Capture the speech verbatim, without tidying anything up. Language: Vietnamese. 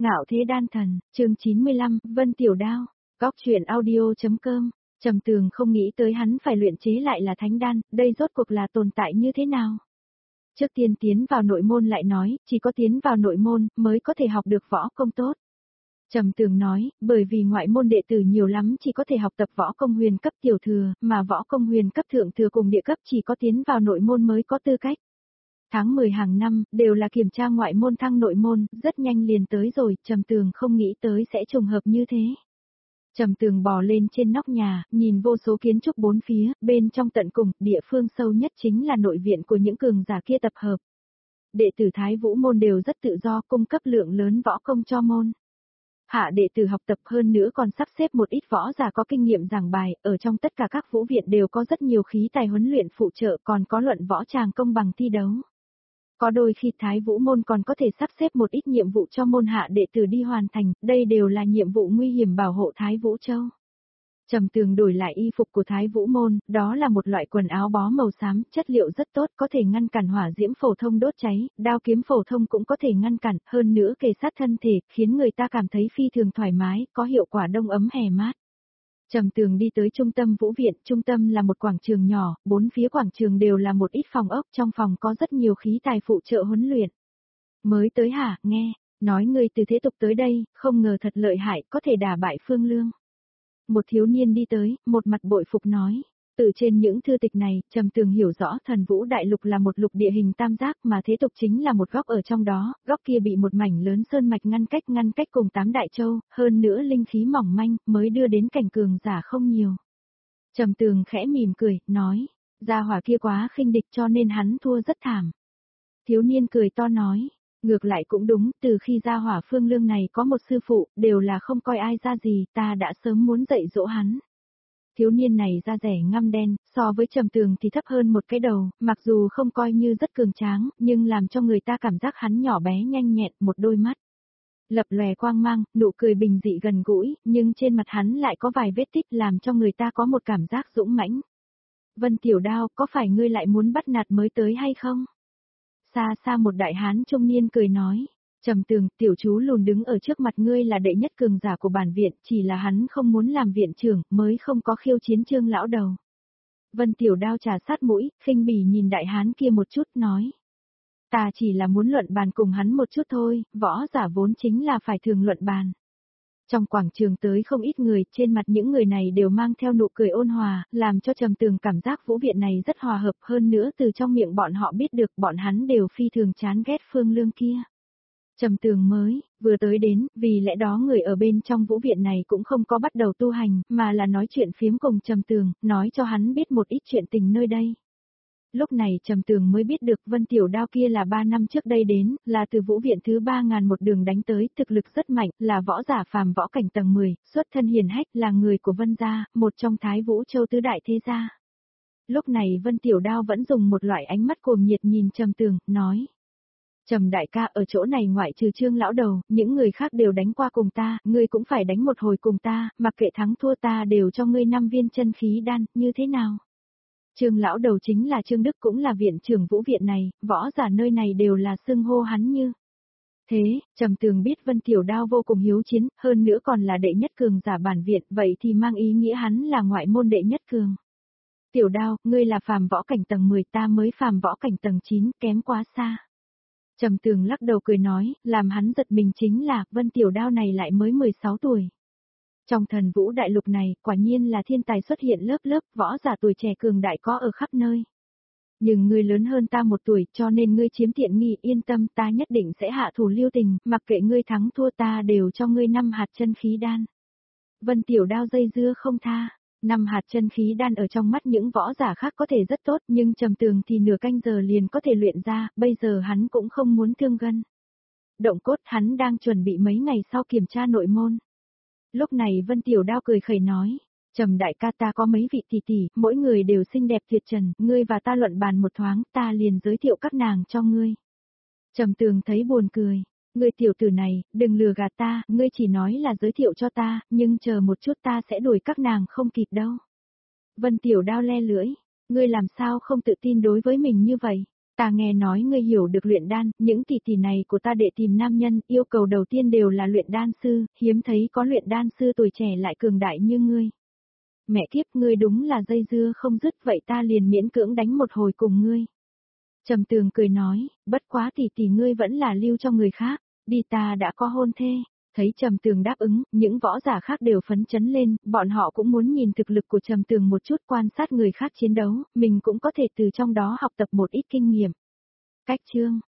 Ngạo thế đan thần, chương chín mươi lăm, Vân Tiểu Đao, góc truyện audio.com, Trầm Tường không nghĩ tới hắn phải luyện chế lại là thánh đan, đây rốt cuộc là tồn tại như thế nào? Trước tiên tiến vào nội môn lại nói, chỉ có tiến vào nội môn mới có thể học được võ công tốt. Trầm Tường nói, bởi vì ngoại môn đệ tử nhiều lắm chỉ có thể học tập võ công huyền cấp tiểu thừa, mà võ công huyền cấp thượng thừa cùng địa cấp chỉ có tiến vào nội môn mới có tư cách. Tháng mười hàng năm, đều là kiểm tra ngoại môn thăng nội môn, rất nhanh liền tới rồi, Trầm Tường không nghĩ tới sẽ trùng hợp như thế. Trầm Tường bò lên trên nóc nhà, nhìn vô số kiến trúc bốn phía, bên trong tận cùng, địa phương sâu nhất chính là nội viện của những cường giả kia tập hợp. Đệ tử Thái Vũ môn đều rất tự do, cung cấp lượng lớn võ công cho môn. Hạ đệ tử học tập hơn nữa còn sắp xếp một ít võ giả có kinh nghiệm giảng bài, ở trong tất cả các vũ viện đều có rất nhiều khí tài huấn luyện phụ trợ, còn có luận võ tràng công bằng thi đấu. Có đôi khi Thái Vũ môn còn có thể sắp xếp một ít nhiệm vụ cho môn hạ đệ tử đi hoàn thành, đây đều là nhiệm vụ nguy hiểm bảo hộ Thái Vũ Châu. Trầm Tường đổi lại y phục của Thái Vũ môn, đó là một loại quần áo bó màu xám, chất liệu rất tốt, có thể ngăn cản hỏa diễm phổ thông đốt cháy, đao kiếm phổ thông cũng có thể ngăn cản, hơn nữa kề sát thân thể, khiến người ta cảm thấy phi thường thoải mái, có hiệu quả đông ấm hè mát. Trầm Tường đi tới trung tâm vũ viện, trung tâm là một quảng trường nhỏ, bốn phía quảng trường đều là một ít phòng ốc, trong phòng có rất nhiều khí tài phụ trợ huấn luyện. Mới tới hả, nghe, nói người từ thế tục tới đây, không ngờ thật lợi hại, có thể đả bại Phương Lương. Một thiếu niên đi tới, một mặt bội phục nói, từ trên những thư tịch này, Trầm Tường hiểu rõ thần vũ đại lục là một lục địa hình tam giác mà thế tục chính là một góc ở trong đó, góc kia bị một mảnh lớn sơn mạch ngăn cách ngăn cách cùng tám đại châu, hơn nữa linh khí mỏng manh, mới đưa đến cảnh cường giả không nhiều. Trầm Tường khẽ mỉm cười, nói, gia hỏa kia quá khinh địch cho nên hắn thua rất thảm. Thiếu niên cười to nói, ngược lại cũng đúng, từ khi gia hỏa Phương Lương này có một sư phụ, đều là không coi ai ra gì, ta đã sớm muốn dạy dỗ hắn. Thiếu niên này da rẻ ngăm đen, so với Trầm Tường thì thấp hơn một cái đầu, mặc dù không coi như rất cường tráng, nhưng làm cho người ta cảm giác hắn nhỏ bé nhanh nhẹn, một đôi mắt lập lòe quang mang, nụ cười bình dị gần gũi, nhưng trên mặt hắn lại có vài vết tích làm cho người ta có một cảm giác dũng mãnh. Vân Tiểu Đao, có phải ngươi lại muốn bắt nạt mới tới hay không? Xa xa một đại hán trung niên cười nói, Trầm Tường, tiểu chú lùn đứng ở trước mặt ngươi là đệ nhất cường giả của bản viện, chỉ là hắn không muốn làm viện trưởng, mới không có khiêu chiến Trương lão đầu. Vân Tiểu Đao trà sát mũi, khinh bỉ nhìn đại hán kia một chút, nói, ta chỉ là muốn luận bàn cùng hắn một chút thôi, võ giả vốn chính là phải thường luận bàn. Trong quảng trường tới không ít người, trên mặt những người này đều mang theo nụ cười ôn hòa, làm cho Trầm Tường cảm giác vũ viện này rất hòa hợp, hơn nữa từ trong miệng bọn họ biết được bọn hắn đều phi thường chán ghét Phương Lương kia. Trầm Tường mới, vừa tới đến, vì lẽ đó người ở bên trong vũ viện này cũng không có bắt đầu tu hành, mà là nói chuyện phiếm cùng Trầm Tường, nói cho hắn biết một ít chuyện tình nơi đây. Lúc này Trầm Tường mới biết được Vân Tiểu Đao kia là ba năm trước đây đến, là từ vũ viện thứ ba ngàn một đường đánh tới, thực lực rất mạnh, là võ giả phàm võ cảnh tầng mười, xuất thân hiền hách, là người của Vân gia, một trong Thái Vũ Châu tứ đại thế gia. Lúc này Vân Tiểu Đao vẫn dùng một loại ánh mắt cuồng nhiệt nhìn Trầm Tường, nói: Trầm đại ca, ở chỗ này ngoại trừ Trương lão đầu, những người khác đều đánh qua cùng ta, ngươi cũng phải đánh một hồi cùng ta, mặc kệ thắng thua ta đều cho ngươi năm viên chân khí đan, như thế nào? Trương lão đầu chính là Trương Đức, cũng là viện trưởng vũ viện này, võ giả nơi này đều là xưng hô hắn như thế. Trầm Tường biết Vân Tiểu Đao vô cùng hiếu chiến, hơn nữa còn là đệ nhất cường giả bản viện, vậy thì mang ý nghĩa hắn là ngoại môn đệ nhất cường. Tiểu Đao, ngươi là phàm võ cảnh tầng mười, ta mới phàm võ cảnh tầng chín, kém quá xa. Trầm Tường lắc đầu cười nói, làm hắn giật mình chính là, Vân Tiểu Đao này lại mới mười sáu tuổi. Trong thần vũ đại lục này, quả nhiên là thiên tài xuất hiện lớp lớp, võ giả tuổi trẻ cường đại có ở khắp nơi. Nhưng ngươi lớn hơn ta một tuổi, cho nên ngươi chiếm tiện nghi, yên tâm, ta nhất định sẽ hạ thủ lưu tình, mặc kệ ngươi thắng thua ta đều cho ngươi năm hạt chân khí đan. Vân Tiểu Đao dây dưa không tha. Năm hạt chân khí đan ở trong mắt những võ giả khác có thể rất tốt, nhưng Trầm Tường thì nửa canh giờ liền có thể luyện ra, bây giờ hắn cũng không muốn thương gân động cốt, hắn đang chuẩn bị mấy ngày sau kiểm tra nội môn. Lúc này Vân Tiểu Đao cười khẩy nói, Trầm đại ca, ta có mấy vị tỷ tỷ, mỗi người đều xinh đẹp tuyệt trần, ngươi và ta luận bàn một thoáng, ta liền giới thiệu các nàng cho ngươi. Trầm Tường thấy buồn cười. Ngươi tiểu tử này, đừng lừa gạt ta, ngươi chỉ nói là giới thiệu cho ta, nhưng chờ một chút ta sẽ đuổi các nàng không kịp đâu. Vân Tiểu Đao le lưỡi, ngươi làm sao không tự tin đối với mình như vậy? Ta nghe nói ngươi hiểu được luyện đan, những tỷ tỷ này của ta đệ tìm nam nhân, yêu cầu đầu tiên đều là luyện đan sư, hiếm thấy có luyện đan sư tuổi trẻ lại cường đại như ngươi. Mẹ kiếp, ngươi đúng là dây dưa không dứt, vậy ta liền miễn cưỡng đánh một hồi cùng ngươi. Trầm Tường cười nói, bất quá tỷ tỷ ngươi vẫn là lưu cho người khác, đi ta đã có hôn thê. Thấy Trầm Tường đáp ứng, những võ giả khác đều phấn chấn lên, bọn họ cũng muốn nhìn thực lực của Trầm Tường một chút, quan sát người khác chiến đấu, mình cũng có thể từ trong đó học tập một ít kinh nghiệm. Cách chương